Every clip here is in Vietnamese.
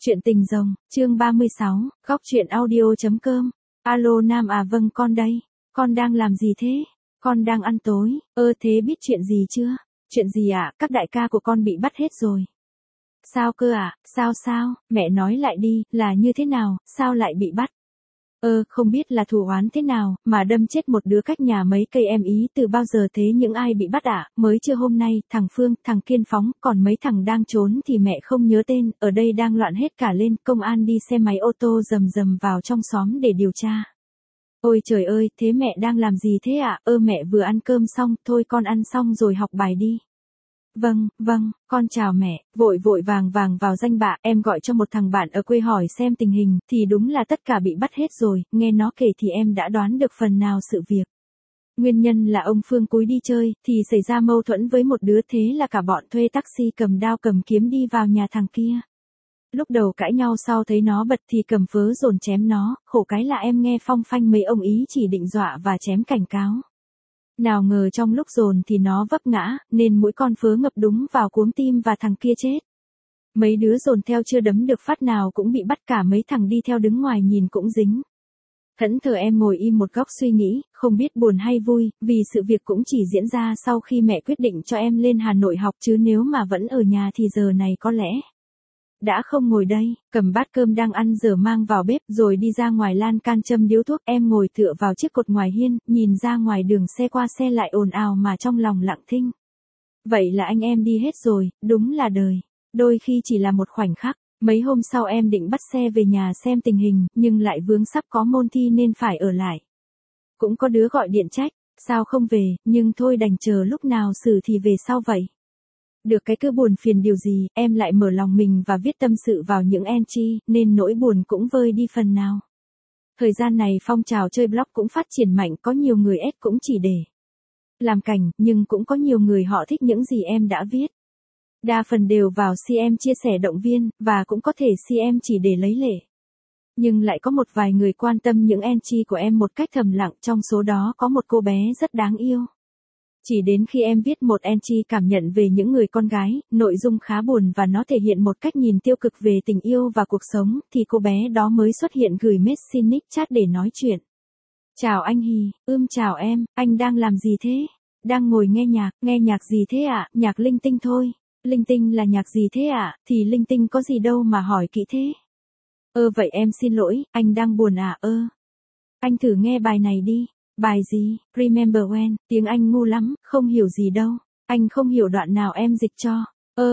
Chuyện tình rồng, chương 36, góc truyện audio.com. Alo Nam à, vâng con đây. Con đang làm gì thế? Con đang ăn tối. Thế biết chuyện gì chưa? Chuyện gì ạ? Các đại ca của con bị bắt hết rồi. Sao cơ ạ? Sao? Mẹ nói lại đi, là như thế nào, sao lại bị bắt? Không biết là thù oán thế nào, mà đâm chết một đứa cách nhà mấy cây em ý từ bao giờ thế, những ai bị bắt ạ? Mới chưa hôm nay, thằng Phương, thằng Kiên Phóng, còn mấy thằng đang trốn thì mẹ không nhớ tên, ở đây đang loạn hết cả lên, công an đi xe máy ô tô rầm vào trong xóm để điều tra. Ôi trời ơi, thế mẹ đang làm gì thế ạ? Mẹ vừa ăn cơm xong, thôi con ăn xong rồi học bài đi. Vâng, con chào mẹ, vội vàng vào danh bạ, em gọi cho một thằng bạn ở quê hỏi xem tình hình, thì đúng là tất cả bị bắt hết rồi, nghe nó kể thì em đã đoán được phần nào sự việc. Nguyên nhân là ông Phương cúi đi chơi, thì xảy ra mâu thuẫn với một đứa, thế là cả bọn thuê taxi cầm đao cầm kiếm đi vào nhà thằng kia. Lúc đầu cãi nhau, sau thấy nó bật thì cầm vớ dồn chém nó, khổ cái là em nghe phong phanh mấy ông ý chỉ định dọa và chém cảnh cáo. Nào ngờ trong lúc dồn thì nó vấp ngã, nên mũi con vớ ngập đúng vào cuống tim và thằng kia chết. Mấy đứa dồn theo chưa đấm được phát nào cũng bị bắt, cả mấy thằng đi theo đứng ngoài nhìn cũng dính. Thẫn thờ em ngồi im một góc suy nghĩ, không biết buồn hay vui, vì sự việc cũng chỉ diễn ra sau khi mẹ quyết định cho em lên Hà Nội học, chứ nếu mà vẫn ở nhà thì giờ này có lẽ đã không ngồi đây, cầm bát cơm đang ăn dở mang vào bếp rồi đi ra ngoài lan can châm điếu thuốc. Em ngồi tựa vào chiếc cột ngoài hiên, nhìn ra ngoài đường xe qua xe lại ồn ào mà trong lòng lặng thinh. Vậy là anh em đi hết rồi, đúng là đời. Đôi khi chỉ là một khoảnh khắc. Mấy hôm sau em định bắt xe về nhà xem tình hình, nhưng lại vướng sắp có môn thi nên phải ở lại. Cũng có đứa gọi điện trách, sao không về, nhưng thôi đành chờ lúc nào xử thì về sau vậy. Được cái cứ buồn phiền điều gì, em lại mở lòng mình và viết tâm sự vào những entry, nên nỗi buồn cũng vơi đi phần nào. Thời gian này phong trào chơi blog cũng phát triển mạnh, có nhiều người ép cũng chỉ để làm cảnh, nhưng cũng có nhiều người họ thích những gì em đã viết. Đa phần đều vào CM chia sẻ động viên, và cũng có thể CM chỉ để lấy lệ. Nhưng lại có một vài người quan tâm những entry của em một cách thầm lặng, trong số đó có một cô bé rất đáng yêu. Chỉ đến khi em viết một entry cảm nhận về những người con gái, nội dung khá buồn và nó thể hiện một cách nhìn tiêu cực về tình yêu và cuộc sống, thì cô bé đó mới xuất hiện gửi message chat để nói chuyện. Chào anh Hì, chào em, anh đang làm gì thế? Đang ngồi nghe nhạc gì thế ạ? Nhạc linh tinh thôi. Linh tinh là nhạc gì thế ạ? Thì linh tinh có gì đâu mà hỏi kỹ thế. Vậy em xin lỗi, anh đang buồn à? Anh thử nghe bài này đi. Bài gì? Remember when, tiếng Anh ngu lắm, không hiểu gì đâu. Anh không hiểu đoạn nào em dịch cho.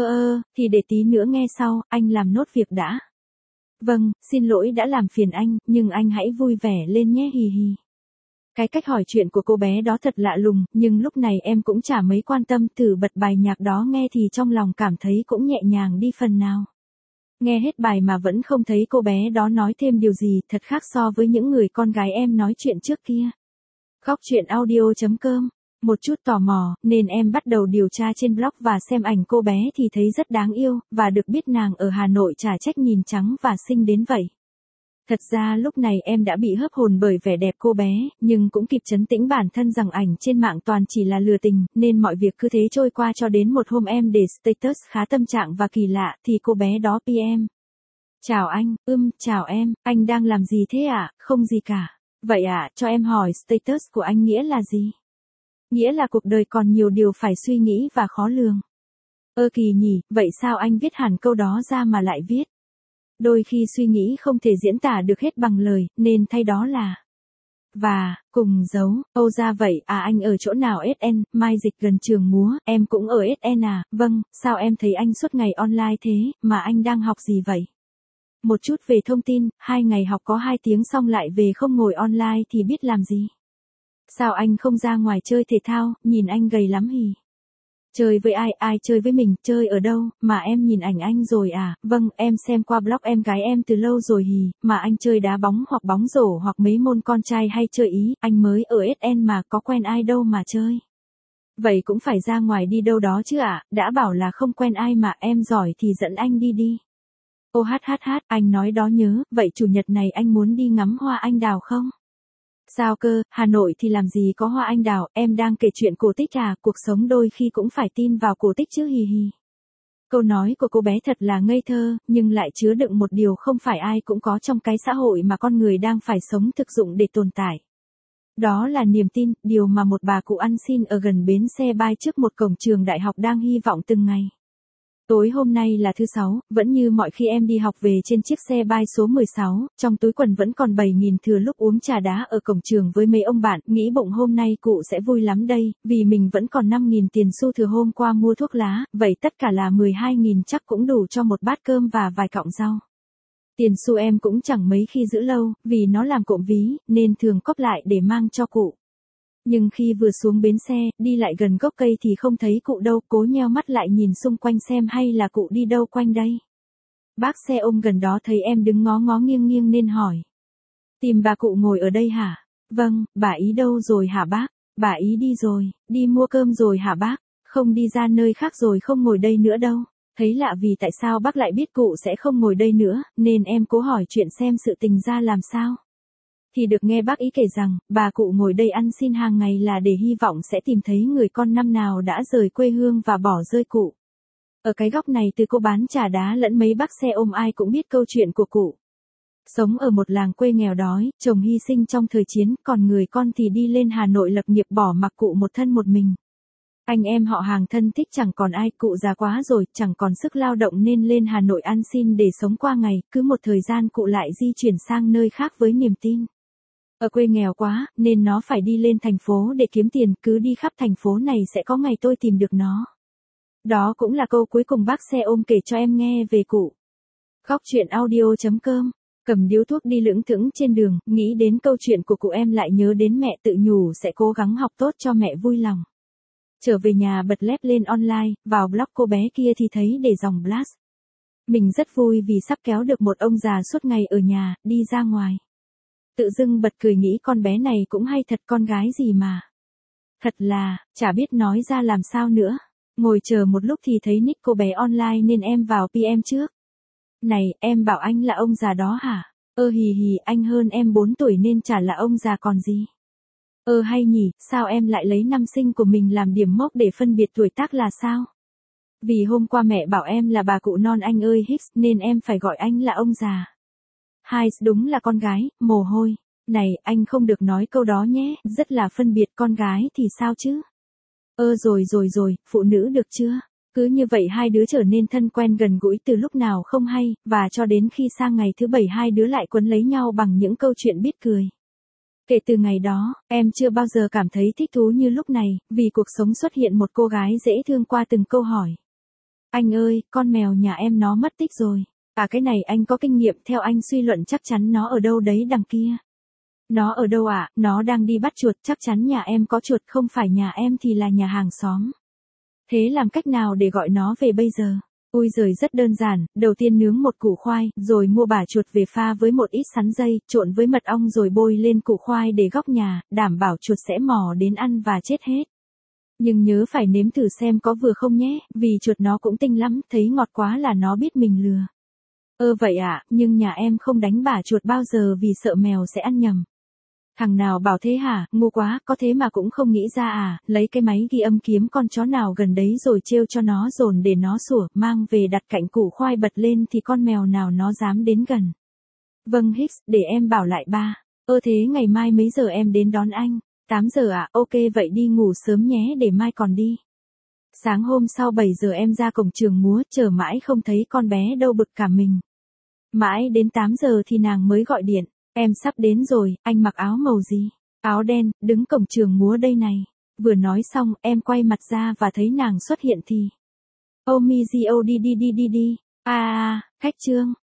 Thì để tí nữa nghe sau, anh làm nốt việc đã. Vâng, xin lỗi đã làm phiền anh, nhưng anh hãy vui vẻ lên nhé, hì hì. Cái cách hỏi chuyện của cô bé đó thật lạ lùng, nhưng lúc này em cũng chả mấy quan tâm, thử bật bài nhạc đó nghe thì trong lòng cảm thấy cũng nhẹ nhàng đi phần nào. Nghe hết bài mà vẫn không thấy cô bé đó nói thêm điều gì, thật khác so với những người con gái em nói chuyện trước kia. Góc truyện audio.com. Một chút tò mò, nên em bắt đầu điều tra trên blog và xem ảnh cô bé thì thấy rất đáng yêu, và được biết nàng ở Hà Nội chả trách nhìn trắng và xinh đến vậy. Thật ra lúc này em đã bị hớp hồn bởi vẻ đẹp cô bé, nhưng cũng kịp trấn tĩnh bản thân rằng ảnh trên mạng toàn chỉ là lừa tình, nên mọi việc cứ thế trôi qua cho đến một hôm em để status khá tâm trạng và kỳ lạ, thì cô bé đó PM. Chào anh, chào em, anh đang làm gì thế ạ? Không gì cả. Vậy cho em hỏi status của anh nghĩa là gì? Nghĩa là cuộc đời còn nhiều điều phải suy nghĩ và khó lường. Kỳ nhỉ, vậy sao anh viết hẳn câu đó ra mà lại viết? Đôi khi suy nghĩ không thể diễn tả được hết bằng lời, nên thay đó là và, cùng dấu. Ra vậy, anh ở chỗ nào SN, mai dịch gần trường múa, em cũng ở SN à? Vâng, sao em thấy anh suốt ngày online thế, mà anh đang học gì vậy? Một chút về thông tin, 2 ngày học có 2 tiếng xong lại về, không ngồi online thì biết làm gì? Sao anh không ra ngoài chơi thể thao, nhìn anh gầy lắm hì. Chơi với ai chơi với mình, chơi ở đâu, mà em nhìn ảnh anh rồi à? Vâng, em xem qua blog em gái em từ lâu rồi hì, mà anh chơi đá bóng hoặc bóng rổ hoặc mấy môn con trai hay chơi ý, anh mới ở SN mà có quen ai đâu mà chơi. Vậy cũng phải ra ngoài đi đâu đó chứ ạ, đã bảo là không quen ai mà, em giỏi thì dẫn anh đi. Anh nói đó nhớ, vậy chủ nhật này anh muốn đi ngắm hoa anh đào không? Sao cơ, Hà Nội thì làm gì có hoa anh đào, em đang kể chuyện cổ tích à, cuộc sống đôi khi cũng phải tin vào cổ tích chứ hì hì. Câu nói của cô bé thật là ngây thơ, nhưng lại chứa đựng một điều không phải ai cũng có trong cái xã hội mà con người đang phải sống thực dụng để tồn tại. Đó là niềm tin, điều mà một bà cụ ăn xin ở gần bến xe bay trước một cổng trường đại học đang hy vọng từng ngày. Tối hôm nay là thứ Sáu, vẫn như mọi khi em đi học về trên chiếc xe bay số 16, trong túi quần vẫn còn 7.000 thừa lúc uống trà đá ở cổng trường với mấy ông bạn, nghĩ bụng hôm nay cụ sẽ vui lắm đây, vì mình vẫn còn 5.000 tiền xu thừa hôm qua mua thuốc lá, vậy tất cả là 12.000 chắc cũng đủ cho một bát cơm và vài cọng rau. Tiền xu em cũng chẳng mấy khi giữ lâu, vì nó làm cộm ví, nên thường cóp lại để mang cho cụ. Nhưng khi vừa xuống bến xe, đi lại gần gốc cây thì không thấy cụ đâu, cố nheo mắt lại nhìn xung quanh xem hay là cụ đi đâu quanh đây. Bác xe ôm gần đó thấy em đứng ngó ngó nghiêng nghiêng nên hỏi. Tìm bà cụ ngồi ở đây hả? Vâng, bà ý đâu rồi hả bác? Bà ý đi rồi, đi mua cơm rồi hả bác? Không, đi ra nơi khác rồi, không ngồi đây nữa đâu. Thấy lạ vì tại sao bác lại biết cụ sẽ không ngồi đây nữa, nên em cố hỏi chuyện xem sự tình ra làm sao. Thì được nghe bác ý kể rằng, bà cụ ngồi đây ăn xin hàng ngày là để hy vọng sẽ tìm thấy người con năm nào đã rời quê hương và bỏ rơi cụ. Ở cái góc này từ cô bán trà đá lẫn mấy bác xe ôm ai cũng biết câu chuyện của cụ. Sống ở một làng quê nghèo đói, chồng hy sinh trong thời chiến, còn người con thì đi lên Hà Nội lập nghiệp bỏ mặc cụ một thân một mình. Anh em họ hàng thân thích chẳng còn ai, cụ già quá rồi, chẳng còn sức lao động nên lên Hà Nội ăn xin để sống qua ngày, cứ một thời gian cụ lại di chuyển sang nơi khác với niềm tin. Ở quê nghèo quá, nên nó phải đi lên thành phố để kiếm tiền, cứ đi khắp thành phố này sẽ có ngày tôi tìm được nó. Đó cũng là câu cuối cùng bác xe ôm kể cho em nghe về cụ. Góc chuyện audio.com. Cầm điếu thuốc đi lững thững trên đường, nghĩ đến câu chuyện của cụ em lại nhớ đến mẹ, tự nhủ sẽ cố gắng học tốt cho mẹ vui lòng. Trở về nhà bật lép lên online, vào blog cô bé kia thì thấy để dòng blast. Mình rất vui vì sắp kéo được một ông già suốt ngày ở nhà, đi ra ngoài. Tự dưng bật cười nghĩ con bé này cũng hay thật, con gái gì mà. Thật là, chả biết nói ra làm sao nữa. Ngồi chờ một lúc thì thấy nick cô bé online nên em vào PM trước. Này, em bảo anh là ông già đó hả? Hì hì, anh hơn em 4 tuổi nên chả là ông già còn gì. Hay nhỉ, sao em lại lấy năm sinh của mình làm điểm mốc để phân biệt tuổi tác là sao? Vì hôm qua mẹ bảo em là bà cụ non anh ơi Hicks nên em phải gọi anh là ông già. Hai, đúng là con gái, mồ hôi. Này, anh không được nói câu đó nhé, rất là phân biệt, con gái thì sao chứ? Rồi, phụ nữ được chưa? Cứ như vậy hai đứa trở nên thân quen gần gũi từ lúc nào không hay, và cho đến khi sang ngày thứ 7 hai đứa lại quấn lấy nhau bằng những câu chuyện biết cười. Kể từ ngày đó, em chưa bao giờ cảm thấy thích thú như lúc này, vì cuộc sống xuất hiện một cô gái dễ thương qua từng câu hỏi. Anh ơi, con mèo nhà em nó mất tích rồi. Cái này anh có kinh nghiệm, theo anh suy luận chắc chắn nó ở đâu đấy đằng kia. Nó ở đâu ạ? Nó đang đi bắt chuột, chắc chắn nhà em có chuột, không phải nhà em thì là nhà hàng xóm. Thế làm cách nào để gọi nó về bây giờ? Ui giời, rất đơn giản, đầu tiên nướng một củ khoai, rồi mua bả chuột về pha với một ít sắn dây, trộn với mật ong rồi bôi lên củ khoai để góc nhà, đảm bảo chuột sẽ mò đến ăn và chết hết. Nhưng nhớ phải nếm thử xem có vừa không nhé, vì chuột nó cũng tinh lắm, thấy ngọt quá là nó biết mình lừa. Vậy ạ, nhưng nhà em không đánh bả chuột bao giờ vì sợ mèo sẽ ăn nhầm. Thằng nào bảo thế hả, ngu quá, có thế mà cũng không nghĩ ra à, lấy cái máy ghi âm kiếm con chó nào gần đấy rồi trêu cho nó dồn để nó sủa, mang về đặt cạnh củ khoai bật lên thì con mèo nào nó dám đến gần. Vâng Hicks, để em bảo lại ba. Thế ngày mai mấy giờ em đến đón anh? 8 giờ ạ, ok vậy đi ngủ sớm nhé để mai còn đi. Sáng hôm sau 7 giờ em ra cổng trường múa, chờ mãi không thấy con bé đâu bực cả mình. Mãi đến 8 giờ thì nàng mới gọi điện. Em sắp đến rồi, anh mặc áo màu gì? Áo đen, đứng cổng trường múa đây này. Vừa nói xong, em quay mặt ra và thấy nàng xuất hiện thì. Mizio đi. Khách Trương.